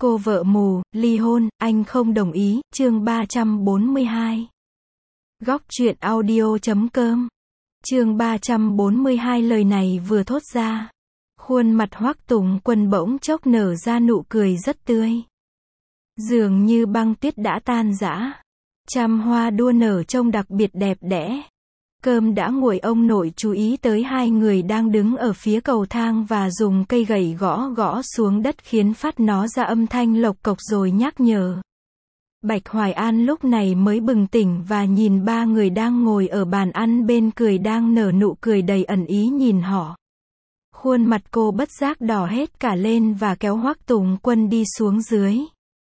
Cô vợ mù, ly hôn, anh không đồng ý, chương 342. Góc truyện audio.com. Chương 342 lời này vừa thốt ra. Khuôn mặt Hoắc Tùng Quân bỗng chốc nở ra nụ cười rất tươi. Dường như băng tuyết đã tan rã. Trăm hoa đua nở trông đặc biệt đẹp đẽ. Cơm đã nguội, ông nội chú ý tới hai người đang đứng ở phía cầu thang và dùng cây gậy gõ gõ xuống đất khiến phát nó ra âm thanh lộc cộc rồi nhắc nhở. Bạch Hoài An lúc này mới bừng tỉnh và nhìn ba người đang ngồi ở bàn ăn bên cười đang nở nụ cười đầy ẩn ý nhìn họ. Khuôn mặt cô bất giác đỏ hết cả lên và kéo Hoắc Tùng Quân đi xuống dưới.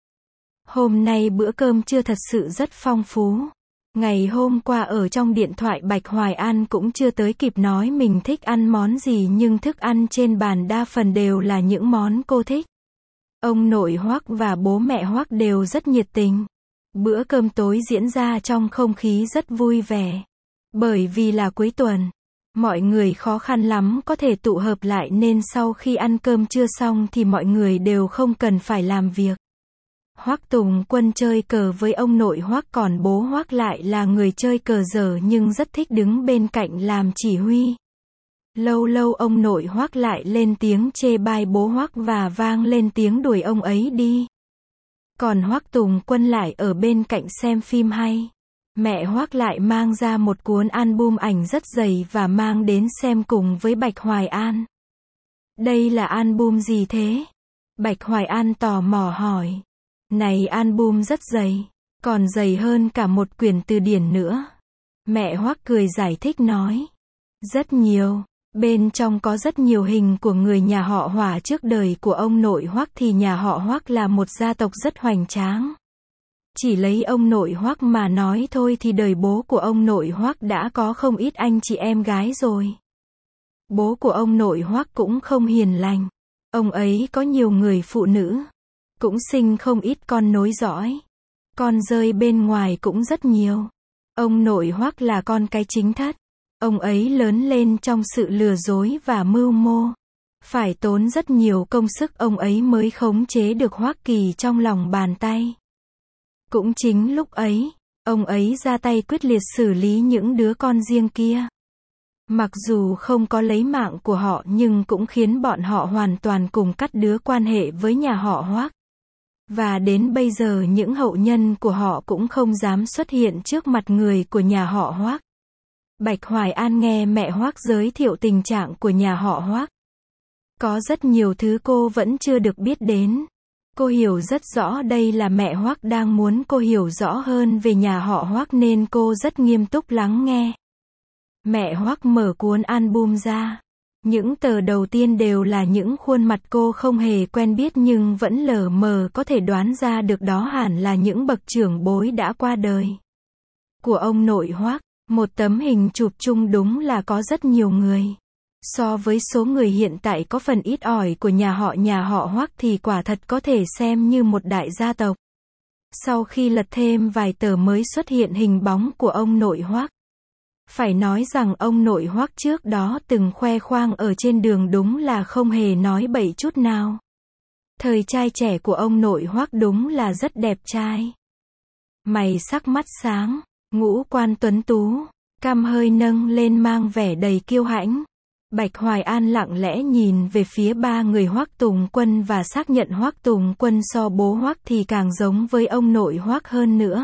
Hôm nay bữa cơm trưa thật sự rất phong phú. Ngày hôm qua ở trong điện thoại Bạch Hoài An cũng chưa tới kịp nói mình thích ăn món gì nhưng thức ăn trên bàn đa phần đều là những món cô thích. Ông nội Hoắc và bố mẹ Hoắc đều rất nhiệt tình. Bữa cơm tối diễn ra trong không khí rất vui vẻ. Bởi vì là cuối tuần, mọi người khó khăn lắm có thể tụ hợp lại nên sau khi ăn cơm trưa xong thì mọi người đều không cần phải làm việc. Hoắc Tùng Quân chơi cờ với ông nội Hoắc, còn bố Hoắc lại là người chơi cờ dở nhưng rất thích đứng bên cạnh làm chỉ huy. Lâu lâu ông nội Hoắc lại lên tiếng chê bai bố Hoắc và vang lên tiếng đuổi ông ấy đi. Còn Hoắc Tùng Quân lại ở bên cạnh xem phim hay. Mẹ Hoắc lại mang ra một cuốn album ảnh rất dày và mang đến xem cùng với Bạch Hoài An. Đây là album gì thế? Bạch Hoài An tò mò hỏi. Này, album rất dày, còn dày hơn cả một quyển từ điển nữa. Mẹ Hoắc cười giải thích nói. Rất nhiều, bên trong có rất nhiều hình của người nhà họ Hỏa trước đời của ông nội Hoắc, thì nhà họ Hoắc là một gia tộc rất hoành tráng. Chỉ lấy ông nội Hoắc mà nói thôi thì đời bố của ông nội Hoắc đã có không ít anh chị em gái rồi. Bố của ông nội Hoắc cũng không hiền lành. Ông ấy có nhiều người phụ nữ. Cũng sinh không ít con nối dõi. Con rơi bên ngoài cũng rất nhiều. Ông nội Hoắc là con cái chính thất. Ông ấy lớn lên trong sự lừa dối và mưu mô. Phải tốn rất nhiều công sức ông ấy mới khống chế được Hoắc Kỳ trong lòng bàn tay. Cũng chính lúc ấy, ông ấy ra tay quyết liệt xử lý những đứa con riêng kia. Mặc dù không có lấy mạng của họ nhưng cũng khiến bọn họ hoàn toàn cùng cắt đứt quan hệ với nhà họ Hoắc. Và đến bây giờ những hậu nhân của họ cũng không dám xuất hiện trước mặt người của nhà họ Hoắc. Bạch Hoài An nghe mẹ Hoắc giới thiệu tình trạng của nhà họ Hoắc. Có rất nhiều thứ cô vẫn chưa được biết đến. Cô hiểu rất rõ đây là mẹ Hoắc đang muốn cô hiểu rõ hơn về nhà họ Hoắc nên cô rất nghiêm túc lắng nghe. Mẹ Hoắc mở cuốn album ra. Những tờ đầu tiên đều là những khuôn mặt cô không hề quen biết nhưng vẫn lờ mờ có thể đoán ra được đó hẳn là những bậc trưởng bối đã qua đời của ông nội Hoắc. Một tấm hình chụp chung đúng là có rất nhiều người. So với số người hiện tại có phần ít ỏi của nhà họ Hoắc thì quả thật có thể xem như một đại gia tộc. Sau khi lật thêm vài tờ mới xuất hiện hình bóng của ông nội Hoắc. Phải nói rằng ông nội Hoắc trước đó từng khoe khoang ở trên đường đúng là không hề nói bậy chút nào. Thời trai trẻ của ông nội Hoắc đúng là rất đẹp trai. Mày sắc mắt sáng, ngũ quan tuấn tú, cằm hơi nâng lên mang vẻ đầy kiêu hãnh. Bạch Hoài An lặng lẽ nhìn về phía ba người Hoắc Tùng Quân và xác nhận Hoắc Tùng Quân so bố Hoắc thì càng giống với ông nội Hoắc hơn nữa.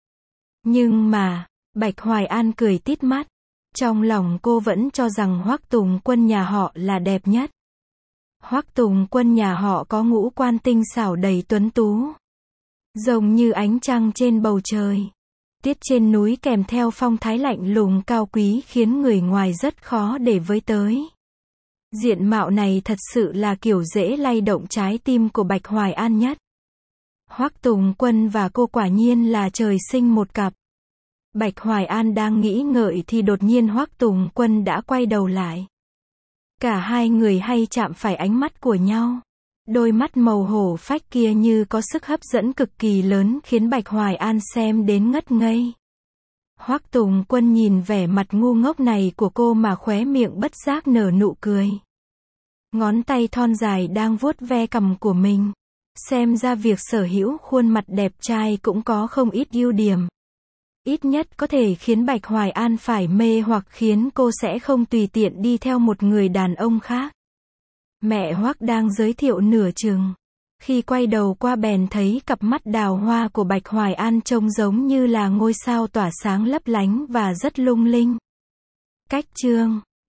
Nhưng mà, Bạch Hoài An cười tít mắt. Trong lòng cô vẫn cho rằng Hoắc Tùng Quân nhà họ là đẹp nhất. Hoắc Tùng Quân nhà họ có ngũ quan tinh xảo đầy tuấn tú. Giống như ánh trăng trên bầu trời. Tiết trên núi kèm theo phong thái lạnh lùng cao quý khiến người ngoài rất khó để với tới. Diện mạo này thật sự là kiểu dễ lay động trái tim của Bạch Hoài An nhất. Hoắc Tùng Quân và cô quả nhiên là trời sinh một cặp. Bạch Hoài An đang nghĩ ngợi thì đột nhiên Hoắc Tùng Quân đã quay đầu lại. Cả hai người hay chạm phải ánh mắt của nhau. Đôi mắt màu hổ phách kia như có sức hấp dẫn cực kỳ lớn khiến Bạch Hoài An xem đến ngất ngây. Hoắc Tùng Quân nhìn vẻ mặt ngu ngốc này của cô mà khóe miệng bất giác nở nụ cười. Ngón tay thon dài đang vuốt ve cằm của mình. Xem ra việc sở hữu khuôn mặt đẹp trai cũng có không ít ưu điểm. Ít nhất có thể khiến Bạch Hoài An phải mê hoặc khiến cô sẽ không tùy tiện đi theo một người đàn ông khác. Mẹ Hoắc đang giới thiệu nửa chừng. Khi quay đầu qua bèn thấy cặp mắt đào hoa của Bạch Hoài An trông giống như là ngôi sao tỏa sáng lấp lánh và rất lung linh. Cách chương